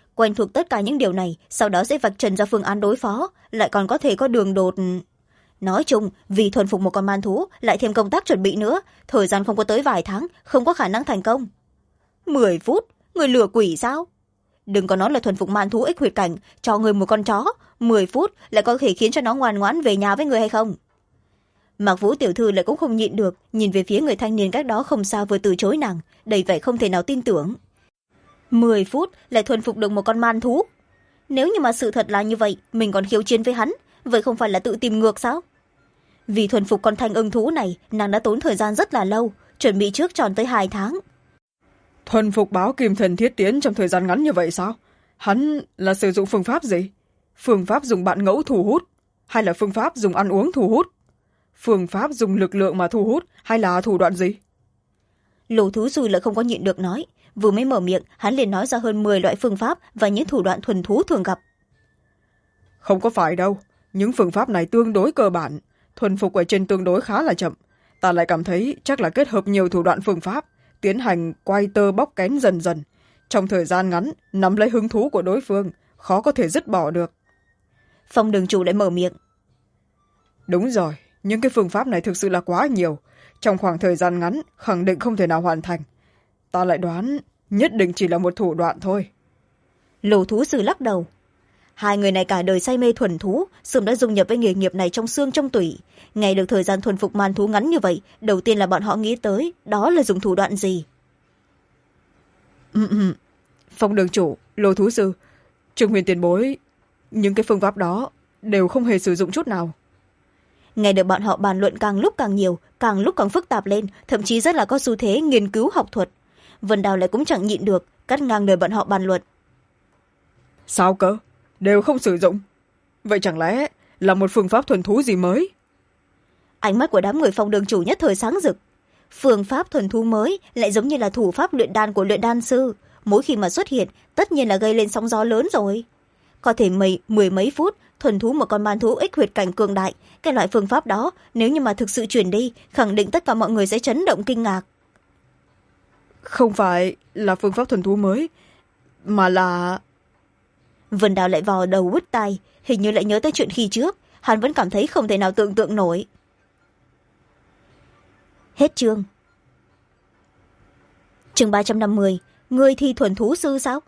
quen thuộc tất cả những điều này, sau đó sẽ vạch trần ra phương án đối phó, lại còn có thể có đường đột. Nói chung, vì thuần phục một con man thú, lại thêm công tác chuẩn bị nữa, thời gian không có tới vài tháng, không có khả năng thành công. 10 phút? Người lừa quỷ sao? Đừng có nói là thuần phục man thú ích huyệt cảnh, cho người một con chó, 10 phút lại có thể khiến cho nó ngoan ngoãn về nhà với người hay không? Mạc Vũ tiểu thư lại cũng không nhịn được, nhìn về phía người thanh niên cách đó không xa vừa từ chối nàng, đầy vẻ không thể nào tin tưởng. 10 phút lại thuần phục được một con man thú? Nếu như mà sự thật là như vậy, mình còn khiêu chiến với hắn, vậy không phải là tự tìm ngược sao? Vì thuần phục con thanh ưng thú này, nàng đã tốn thời gian rất là lâu, chuẩn bị trước tròn tới 2 tháng. Thuần phục báo kim thần thiết tiến trong thời gian ngắn như vậy sao? Hắn là sử dụng phương pháp gì? Phương pháp dùng bạn ngẫu thu hút, hay là phương pháp dùng ăn uống thu hút? Phương pháp dùng lực lượng mà thu hút, hay là thủ đoạn gì? Lô thú sư lại không có nhịn được nói, vừa mới mở miệng hắn liền nói ra hơn 10 loại phương pháp và những thủ đoạn thuần thú thường gặp. Không có phải đâu, những phương pháp này tương đối cơ bản, thuần phục ở trên tương đối khá là chậm. Ta lại cảm thấy chắc là kết hợp nhiều thủ đoạn phương pháp, tiến hành quay tơ bóc kén dần dần. Trong thời gian ngắn, nắm lấy hứng thú của đối phương, khó có thể dứt bỏ được. Phong đường chủ lại mở miệng. Đúng rồi, những cái phương pháp này thực sự là quá nhiều. Trong khoảng thời gian ngắn, khẳng định không thể nào hoàn thành. Ta lại đoán, nhất định chỉ là một thủ đoạn thôi. Lô thú sư lắc đầu. Hai người này cả đời say mê thuần thú, sớm đã dung nhập với nghề nghiệp này trong xương trong tủy. Nghe được thời gian thuần phục man thú ngắn như vậy, đầu tiên là bọn họ nghĩ tới, đó là dùng thủ đoạn gì? Phong đường chủ, Lô thú sư, Trương Huyền tiền bối, những cái phương pháp đó đều không hề sử dụng chút nào. Nghe được bọn họ bàn luận càng lúc càng nhiều, càng lúc càng phức tạp lên, thậm chí rất là có xu thế nghiên cứu học thuật. Vân Đào lại cũng chẳng nhịn được, cắt ngang lời bọn họ bàn luận. Sao cơ? Đều không sử dụng? Vậy chẳng lẽ là một phương pháp thuần thú gì mới? Ánh mắt của đám người Phong đường chủ nhất thời sáng rực. Phương pháp thuần thú mới lại giống như là thủ pháp luyện đan của luyện đan sư, mỗi khi mà xuất hiện tất nhiên là gây lên sóng gió lớn rồi. Có thể mười mấy phút thuần thú một con man thú ích huyệt cảnh cường đại, cái loại phương pháp đó nếu như mà thực sự truyền đi, khẳng định tất cả mọi người sẽ chấn động kinh ngạc. Không phải là phương pháp thuần thú mới, mà là... Vân Đào lại vò đầu bứt tai, hình như lại nhớ tới chuyện khi trước, hắn vẫn cảm thấy không thể nào tưởng tượng nổi. Hết chương. Chương 350, ngươi thi thuần thú sư sao?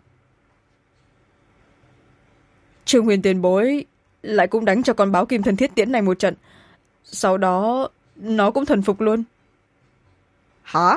Trương Huyền tiền bối lại cũng đánh cho con báo kim thần thiết tiễn này một trận, sau đó nó cũng thần phục luôn. Hả?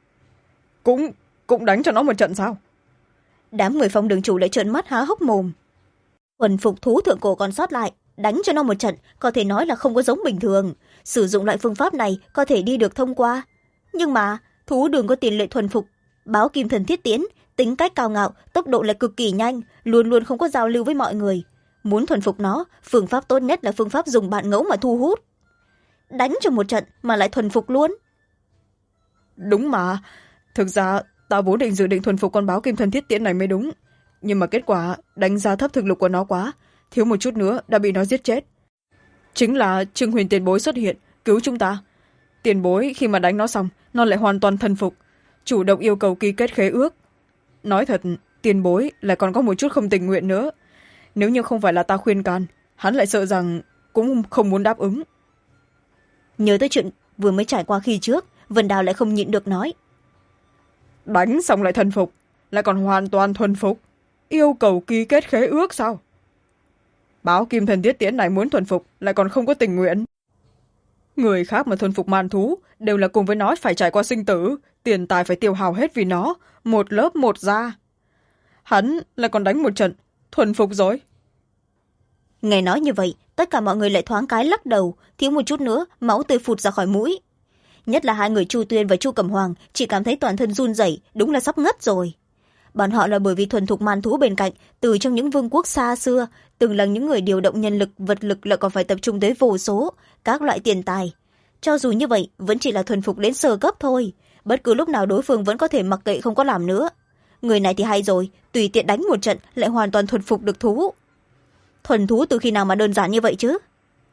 Cũng đánh cho nó một trận sao? Đám người Phong đường chủ lại trợn mắt há hốc mồm. Thuần phục thú thượng cổ còn sót lại, đánh cho nó một trận có thể nói là không có giống bình thường. Sử dụng loại phương pháp này có thể đi được thông qua. Nhưng mà thú đường có tiền lệ thuần phục, báo kim thần thiết tiến, tính cách cao ngạo, tốc độ lại cực kỳ nhanh, luôn luôn không có giao lưu với mọi người. Muốn thuần phục nó, phương pháp tốt nhất là phương pháp dùng bạn ngẫu mà thu hút. Đánh cho một trận mà lại thuần phục luôn. Đúng mà, thực ra ta vốn định dự định thuần phục con báo kim thần thiết tiễn này mới đúng, nhưng mà kết quả đánh giá thấp thực lực của nó quá, thiếu một chút nữa đã bị nó giết chết. Chính là Trương Huyền tiền bối xuất hiện cứu chúng ta. Tiền bối khi mà đánh nó xong, nó lại hoàn toàn thần phục, chủ động yêu cầu ký kết khế ước. Nói thật, tiền bối lại còn có một chút không tình nguyện nữa. Nếu như không phải là ta khuyên can, hắn lại sợ rằng cũng không muốn đáp ứng. Nhớ tới chuyện vừa mới trải qua khi trước, Vân Đào lại không nhịn được nói. Đánh xong lại thần phục, lại còn hoàn toàn thuần phục, yêu cầu ký kết khế ước sao? Báo kim thần thiết tiễn này muốn thuần phục lại còn không có tình nguyện. Người khác mà thuần phục man thú đều là cùng với nó phải trải qua sinh tử, tiền tài phải tiêu hao hết vì nó, một lớp một da. Hắn lại còn đánh một trận, thuần phục rồi. Nghe nói như vậy, tất cả mọi người lại thoáng cái lắc đầu, thiếu một chút nữa máu tươi phụt ra khỏi mũi. Nhất là hai người Chu Tuyên và Chu Cẩm Hoàng chỉ cảm thấy toàn thân run rẩy, đúng là sắp ngất rồi. Bọn họ là bởi vì thuần thục man thú bên cạnh, từ trong những vương quốc xa xưa, từng là những người điều động nhân lực, vật lực lại còn phải tập trung tới vô số, các loại tiền tài. Cho dù như vậy, vẫn chỉ là thuần phục đến sơ cấp thôi. Bất cứ lúc nào đối phương vẫn có thể mặc kệ không có làm nữa. Người này thì hay rồi, tùy tiện đánh một trận lại hoàn toàn thuần phục được thú. Thuần thú từ khi nào mà đơn giản như vậy chứ?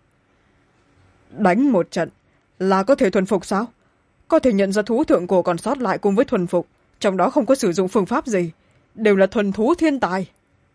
Đánh một trận là có thể thuần phục sao? Có thể nhận ra thú thượng cổ còn sót lại cùng với thuần phục, trong đó không có sử dụng phương pháp gì, đều là thuần thú thiên tài.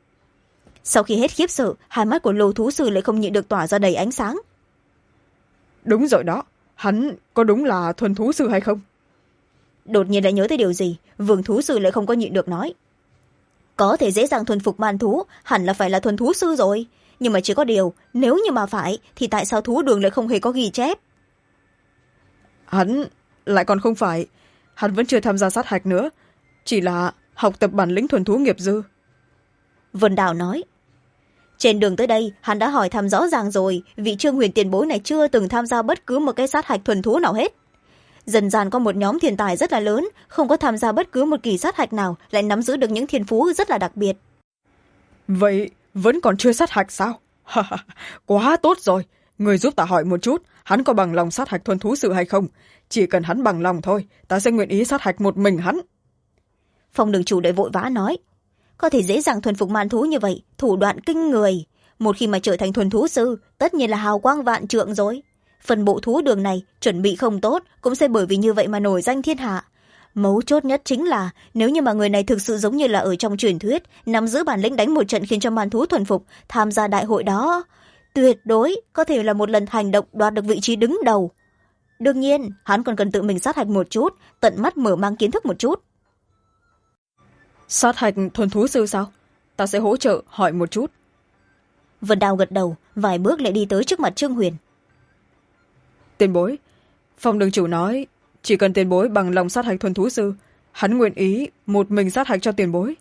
sau khi hết khiếp sợ, hai mắt của lô thú sư lại không nhịn được tỏa ra đầy ánh sáng. Đúng rồi đó, hắn có đúng là thuần thú sư hay không? Đột nhiên lại nhớ tới điều gì, vương thú sư lại không có nhịn được nói. Có thể dễ dàng thuần phục man thú, hẳn là phải là thuần thú sư rồi. Nhưng mà chỉ có điều, nếu như mà phải, thì tại sao thú đường lại không hề có ghi chép? Hắn lại còn không phải, hắn vẫn chưa tham gia sát hạch nữa, chỉ là học tập bản lĩnh thuần thú nghiệp dư. Vân Đào nói. Trên đường tới đây, hắn đã hỏi thăm rõ ràng rồi, vị Trương Huyền tiền bối này chưa từng tham gia bất cứ một cái sát hạch thuần thú nào hết. Dần dàn có một nhóm thiên tài rất là lớn, không có tham gia bất cứ một kỳ sát hạch nào, lại nắm giữ được những thiên phú rất là đặc biệt. Vậy vẫn còn chưa sát hạch sao? Quá tốt rồi, người giúp ta hỏi một chút, hắn có bằng lòng sát hạch thuần thú sự hay không? Chỉ cần hắn bằng lòng thôi, ta sẽ nguyện ý sát hạch một mình hắn. Phong đường chủ lại vội vã nói. Có thể dễ dàng thuần phục man thú như vậy, thủ đoạn kinh người. Một khi mà trở thành thuần thú sư, tất nhiên là hào quang vạn trượng rồi. Phần bộ thú đường này chuẩn bị không tốt, cũng sẽ bởi vì như vậy mà nổi danh thiên hạ. Mấu chốt nhất chính là, nếu như mà người này thực sự giống như là ở trong truyền thuyết, nắm giữ bản lĩnh đánh một trận khiến cho man thú thuần phục, tham gia đại hội đó, tuyệt đối có thể là một lần hành động đoạt được vị trí đứng đầu. Đương nhiên, hắn còn cần tự mình sát hạch một chút, tận mắt mở mang kiến thức một chút. Sát hạch thuần thú sư sao? Ta sẽ hỗ trợ hỏi một chút. Vân Đào gật đầu, vài bước lại đi tới trước mặt Trương Huyền. Tiền bối, Phong đường chủ nói chỉ cần tiền bối bằng lòng sát hạch thuần thú sư, hắn nguyện ý một mình sát hạch cho tiền bối.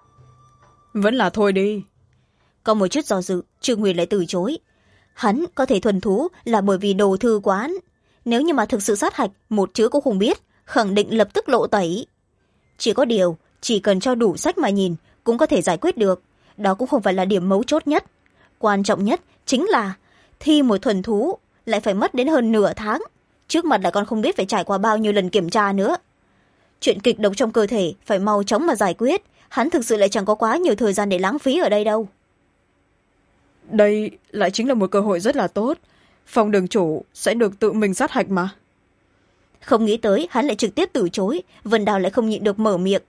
Vẫn là thôi đi. Có một chút do dự, Trương Huyền lại từ chối. Hắn có thể thuần thú là bởi vì đồ thư quán. Nếu như mà thực sự sát hạch, một chữ cũng không biết, khẳng định lập tức lộ tẩy. Chỉ có điều, chỉ cần cho đủ sách mà nhìn, cũng có thể giải quyết được. Đó cũng không phải là điểm mấu chốt nhất. Quan trọng nhất chính là thi một thuần thú lại phải mất đến hơn nửa tháng. Trước mặt lại còn không biết phải trải qua bao nhiêu lần kiểm tra nữa. Chuyện kịch độc trong cơ thể phải mau chóng mà giải quyết. Hắn thực sự lại chẳng có quá nhiều thời gian để lãng phí ở đây đâu. Đây lại chính là một cơ hội rất là tốt. Phong đường chủ sẽ được tự mình sát hạch mà. Không nghĩ tới hắn lại trực tiếp từ chối. Vân Đào lại không nhịn được mở miệng.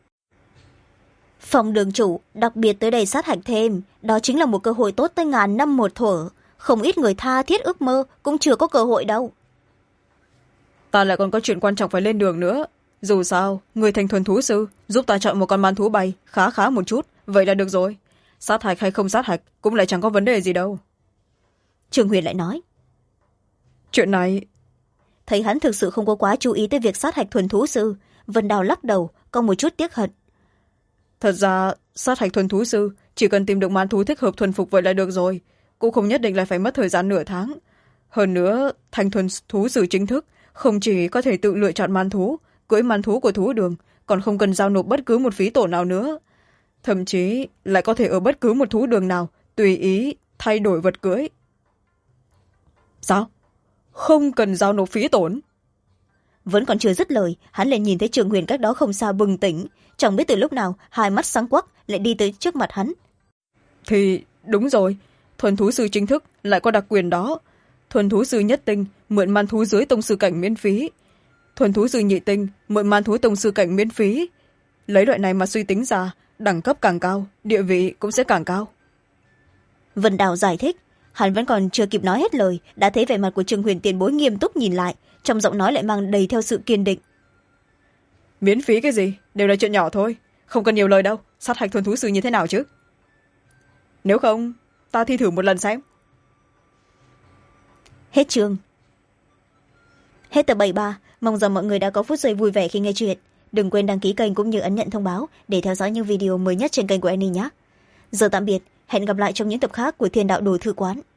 Phong đường chủ đặc biệt tới đây sát hạch thêm, đó chính là một cơ hội tốt tới ngàn năm một thuở. Không ít người tha thiết ước mơ cũng chưa có cơ hội đâu. Ta lại còn có chuyện quan trọng phải lên đường nữa. Dù sao, người thành thuần thú sư giúp ta chọn một con man thú bay khá một chút, vậy là được rồi. Sát hạch hay không sát hạch cũng lại chẳng có vấn đề gì đâu. Trương Huyền lại nói. Chuyện này... Thấy hắn thực sự không có quá chú ý tới việc sát hạch thuần thú sư, Vân Đào lắc đầu, có một chút tiếc hận. Thật ra, sát hạch thuần thú sư chỉ cần tìm được man thú thích hợp thuần phục vậy là được rồi. Cũng không nhất định là phải mất thời gian nửa tháng. Hơn nữa, thành thuần thú sư chính thức không chỉ có thể tự lựa chọn man thú, cưỡi man thú của thú đường, còn không cần giao nộp bất cứ một phí tổn nào nữa. Thậm chí lại có thể ở bất cứ một thú đường nào tùy ý thay đổi vật cưỡi. Sao? Không cần giao nộp phí tổn? Vẫn còn chưa dứt lời, hắn lại nhìn thấy Trương Huyền cách đó không xa bừng tỉnh, chẳng biết từ lúc nào hai mắt sáng quắc lại đi tới trước mặt hắn. Thì đúng rồi, thuần thú sư chính thức lại có đặc quyền đó. Thuần thú sư nhất tinh mượn man thú dưới tông sư cảnh miễn phí, thuần thú sư nhị tinh mượn man thú tông sư cảnh miễn phí. Lấy loại này mà suy tính ra, đẳng cấp càng cao, địa vị cũng sẽ càng cao. Vân Đào giải thích. Hắn vẫn còn chưa kịp nói hết lời, đã thấy vẻ mặt của Trương Huyền tiền bối nghiêm túc nhìn lại, trong giọng nói lại mang đầy theo sự kiên định. Miễn phí cái gì, đều là chuyện nhỏ thôi, không cần nhiều lời đâu. Sát hạch thuần thú sư như thế nào chứ? Nếu không, ta thi thử một lần xem. Hết chương. Hết tập 73, mong rằng mọi người đã có phút giây vui vẻ khi nghe chuyện. Đừng quên đăng ký kênh cũng như ấn nhận thông báo để theo dõi những video mới nhất trên kênh của Annie nhé. Giờ tạm biệt, hẹn gặp lại trong những tập khác của Thiên Đạo Đồ Thư Quán.